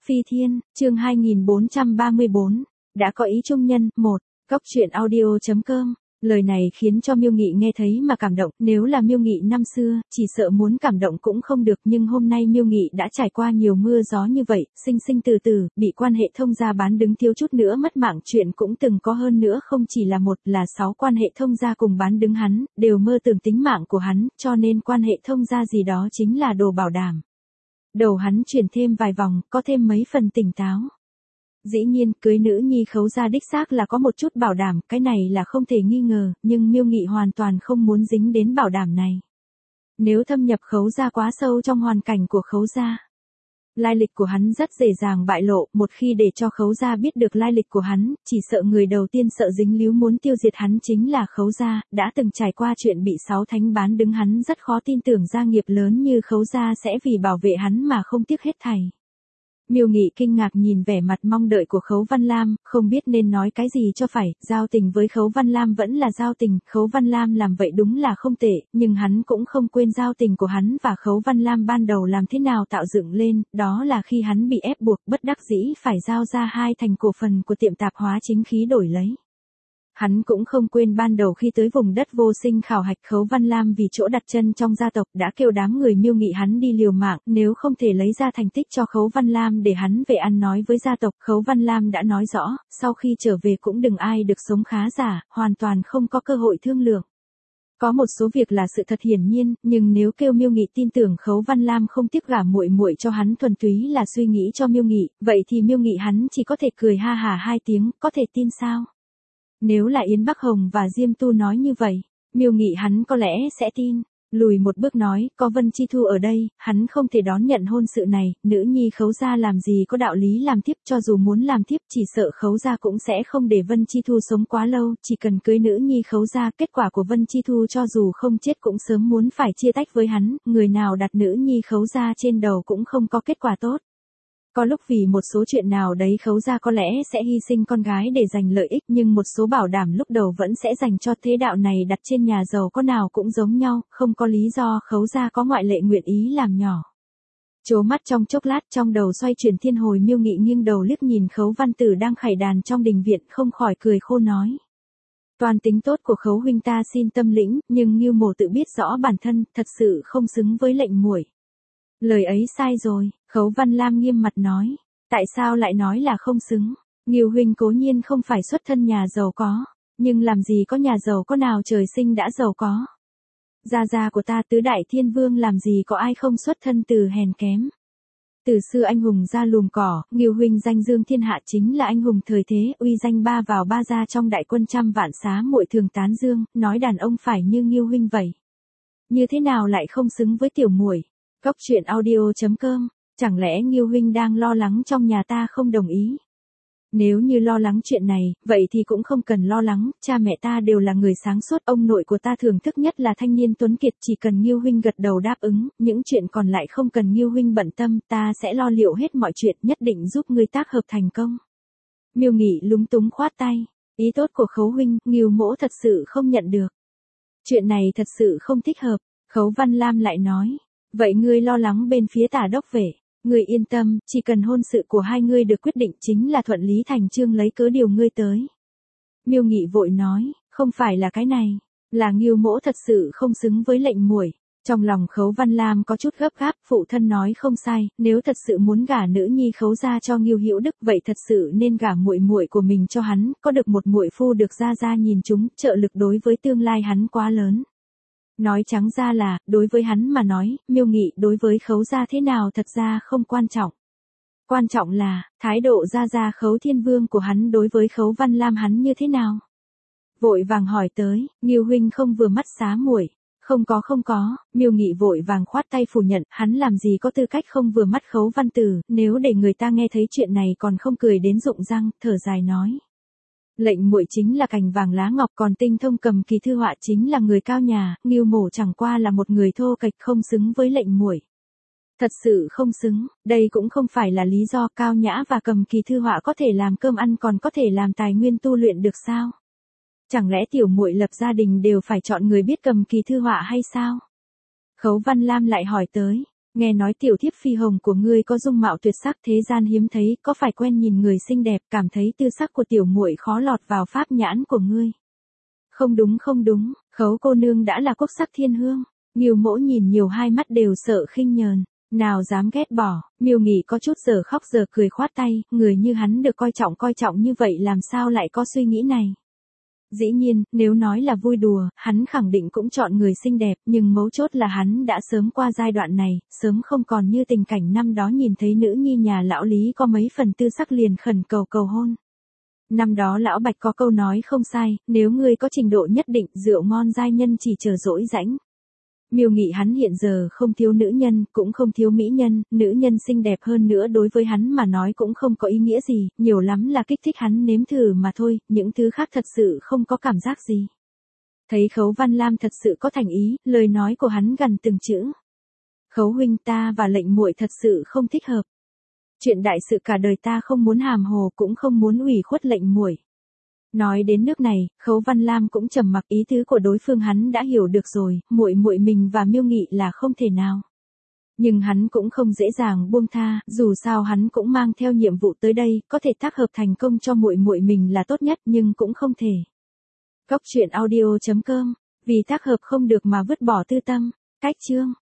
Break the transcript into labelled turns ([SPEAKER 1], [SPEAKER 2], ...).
[SPEAKER 1] Phi Thiên, chương 2434, đã có ý trung nhân, 1, Cóc truyện audio.com. Lời này khiến cho Miêu Nghị nghe thấy mà cảm động, nếu là Miêu Nghị năm xưa, chỉ sợ muốn cảm động cũng không được, nhưng hôm nay Miêu Nghị đã trải qua nhiều mưa gió như vậy, sinh sinh từ từ, bị quan hệ thông gia bán đứng thiếu chút nữa mất mạng, chuyện cũng từng có hơn nữa, không chỉ là một là 6 quan hệ thông gia cùng bán đứng hắn, đều mơ tưởng tính mạng của hắn, cho nên quan hệ thông gia gì đó chính là đồ bảo đảm. Đầu hắn chuyển thêm vài vòng, có thêm mấy phần tỉnh táo. Dĩ nhiên, cưới nữ nhi Khấu gia đích xác là có một chút bảo đảm, cái này là không thể nghi ngờ, nhưng Miêu Nghị hoàn toàn không muốn dính đến bảo đảm này. Nếu thâm nhập Khấu gia quá sâu trong hoàn cảnh của Khấu gia, lai lịch của hắn rất dễ dàng bại lộ, một khi để cho Khấu gia biết được lai lịch của hắn, chỉ sợ người đầu tiên sợ dính líu muốn tiêu diệt hắn chính là Khấu gia, đã từng trải qua chuyện bị 6 thánh bán đứng, hắn rất khó tin tưởng gia nghiệp lớn như Khấu gia sẽ vì bảo vệ hắn mà không tiếc hết thảy. Miêu Nghị kinh ngạc nhìn vẻ mặt mong đợi của Khấu Văn Lam, không biết nên nói cái gì cho phải, giao tình với Khấu Văn Lam vẫn là giao tình, Khấu Văn Lam làm vậy đúng là không tệ, nhưng hắn cũng không quên giao tình của hắn và Khấu Văn Lam ban đầu làm thế nào tạo dựng lên, đó là khi hắn bị ép buộc bất đắc dĩ phải giao ra 2 thành cổ phần của tiệm tạp hóa chính khí đổi lấy. Hắn cũng không quên ban đầu khi tới vùng đất vô sinh khảo hạch, Khấu Văn Lam vì chỗ đặt chân trong gia tộc đã kêu đám người Miêu Nghị hắn đi liều mạng, nếu không thể lấy ra thành tích cho Khấu Văn Lam để hắn về ăn nói với gia tộc. Khấu Văn Lam đã nói rõ, sau khi trở về cũng đừng ai được sống khá giả, hoàn toàn không có cơ hội thương lượng. Có một số việc là sự thật hiển nhiên, nhưng nếu kêu Miêu Nghị tin tưởng Khấu Văn Lam không tiếc gả muội muội cho hắn thuần túy là suy nghĩ cho Miêu Nghị, vậy thì Miêu Nghị hắn chỉ có thể cười ha hả 2 tiếng, có thể tin sao? Nếu là Yến Bắc Hồng và Diêm Tu nói như vậy, Miêu Nghị hắn có lẽ sẽ tin. Lùi một bước nói, có Vân Chi Thu ở đây, hắn không thể đón nhận hôn sự này, nữ nhi Khấu gia làm gì có đạo lý làm thiếp, cho dù muốn làm thiếp chỉ sợ Khấu gia cũng sẽ không để Vân Chi Thu sống quá lâu, chỉ cần cưới nữ nhi Khấu gia, kết quả của Vân Chi Thu cho dù không chết cũng sớm muốn phải chia tách với hắn, người nào đặt nữ nhi Khấu gia trên đầu cũng không có kết quả tốt. Có lúc vì một số chuyện nào đấy Khấu gia có lẽ sẽ hy sinh con gái để giành lợi ích, nhưng một số bảo đảm lúc đầu vẫn sẽ dành cho thế đạo này đặt trên nhà giàu có nào cũng giống nhau, không có lý do Khấu gia có ngoại lệ nguyện ý làm nhỏ. Chố mắt trong chốc lát, trong đầu xoay chuyển thiên hồi, Miêu Nghị nghiêng đầu liếc nhìn Khấu Văn Tử đang khải đàn trong đình viện, không khỏi cười khô nói. Toàn tính tốt của Khấu huynh ta xin tâm lĩnh, nhưng Ngưu Mổ tự biết rõ bản thân, thật sự không xứng với lệnh muội. Lời ấy sai rồi, Khấu Văn Lam nghiêm mặt nói. Tại sao lại nói là không xứng? Ngưu huynh cố nhiên không phải xuất thân nhà giàu có, nhưng làm gì có nhà giàu có nào trời sinh đã giàu có. Gia của ta Tứ Đại Thiên Vương làm gì có ai không xuất thân từ hèn kém. Từ xưa anh hùng ra lùm cỏ, Ngưu huynh danh dương thiên hạ chính là anh hùng thời thế, uy danh ba vào ba ra trong đại quân trăm vạn xá muội thường tán dương, nói đàn ông phải như Ngưu huynh vậy. Như thế nào lại không xứng với tiểu muội? Cóc truyện audio.com, chẳng lẽ Ngưu huynh đang lo lắng trong nhà ta không đồng ý? Nếu như lo lắng chuyện này, vậy thì cũng không cần lo lắng, cha mẹ ta đều là người sáng suốt, ông nội của ta thưởng thức nhất là thanh niên tuấn kiệt, chỉ cần Ngưu huynh gật đầu đáp ứng, những chuyện còn lại không cần Ngưu huynh bận tâm, ta sẽ lo liệu hết mọi chuyện, nhất định giúp ngươi tác hợp thành công. Miêu Nghị lúng túng khoát tay, ý tốt của Khấu huynh, Ngưu mỗ thật sự không nhận được. Chuyện này thật sự không thích hợp, Khấu Văn Lam lại nói. Vậy ngươi lo lắng bên phía Tả đốc vệ, ngươi yên tâm, chỉ cần hôn sự của hai ngươi được quyết định chính là thuận lý thành chương lấy cớ điều ngươi tới. Miêu Nghị vội nói, không phải là cái này, là Ngưu mỗ thật sự không xứng với lệnh muội. Trong lòng Khấu Văn Lam có chút gấp gáp, phụ thân nói không sai, nếu thật sự muốn gả nữ nhi Khấu gia cho Ngưu Hữu Đức, vậy thật sự nên gả muội muội của mình cho hắn, có được một muội phu được gia nhìn chúng, trợ lực đối với tương lai hắn quá lớn. Nói trắng ra là, đối với hắn mà nói, Miêu Nghị đối với Khấu gia thế nào thật ra không quan trọng. Quan trọng là, thái độ gia Khấu Thiên Vương của hắn đối với Khấu Văn Lam hắn như thế nào. Vội vàng hỏi tới, Ngưu huynh không vừa mắt xá muội. Không có, Miêu Nghị vội vàng khoát tay phủ nhận, hắn làm gì có tư cách không vừa mắt Khấu Văn Tử, nếu để người ta nghe thấy chuyện này còn không cười đến rụng răng, thở dài nói. Lệnh muội chính là cành vàng lá ngọc, còn tinh thông cầm kỳ thư họa chính là người cao nhà, Ngưu mổ chẳng qua là một người thô kệch, không xứng với lệnh muội. Thật sự không xứng, đây cũng không phải là lý do, cao nhã và cầm kỳ thư họa có thể làm cơm ăn còn có thể làm tài nguyên tu luyện được sao? Chẳng lẽ tiểu muội lập gia đình đều phải chọn người biết cầm kỳ thư họa hay sao? Khấu Văn Lam lại hỏi tới, Nghe nói tiểu thiếp phi hồng của ngươi có dung mạo tuyệt sắc thế gian hiếm thấy, có phải quen nhìn người xinh đẹp, cảm thấy tư sắc của tiểu muội khó lọt vào pháp nhãn của ngươi. Không đúng không đúng, Khấu cô nương đã là quốc sắc thiên hương. Ngưu Mỗ nhìn nhiều hai mắt đều sợ khinh nhờn, nào dám ghét bỏ. Miêu Nghị có chút giờ khóc giờ cười khoát tay, người như hắn được coi trọng như vậy làm sao lại có suy nghĩ này. Dĩ nhiên, nếu nói là vui đùa, hắn khẳng định cũng chọn người xinh đẹp, nhưng mấu chốt là hắn đã sớm qua giai đoạn này, sớm không còn như tình cảnh năm đó nhìn thấy nữ nhi nhà lão Lý có mấy phần tư sắc liền khẩn cầu hôn. Năm đó lão Bạch có câu nói không sai, nếu ngươi có trình độ nhất định, rượu ngon giai nhân chỉ chờ dỗi rãnh. Miêu Nghị hắn hiện giờ không thiếu nữ nhân, cũng không thiếu mỹ nhân, nữ nhân xinh đẹp hơn nữa đối với hắn mà nói cũng không có ý nghĩa gì, nhiều lắm là kích thích hắn nếm thử mà thôi, những thứ khác thật sự không có cảm giác gì. Thấy Khấu Văn Lam thật sự có thành ý, lời nói của hắn gần từng chữ. Khấu huynh, ta và lệnh muội thật sự không thích hợp. Chuyện đại sự cả đời ta không muốn hàm hồ, cũng không muốn ủy khuất lệnh muội. Nói đến nước này, Khấu Văn Lam cũng trầm mặc, ý tứ của đối phương hắn đã hiểu được rồi, muội mình và Miêu Nghị là không thể nào. Nhưng hắn cũng không dễ dàng buông tha, dù sao hắn cũng mang theo nhiệm vụ tới đây, có thể tác hợp thành công cho muội mình là tốt nhất, nhưng cũng không thể. Cốc truyện audio.com, vì tác hợp không được mà vứt bỏ tư tâm. Cách chương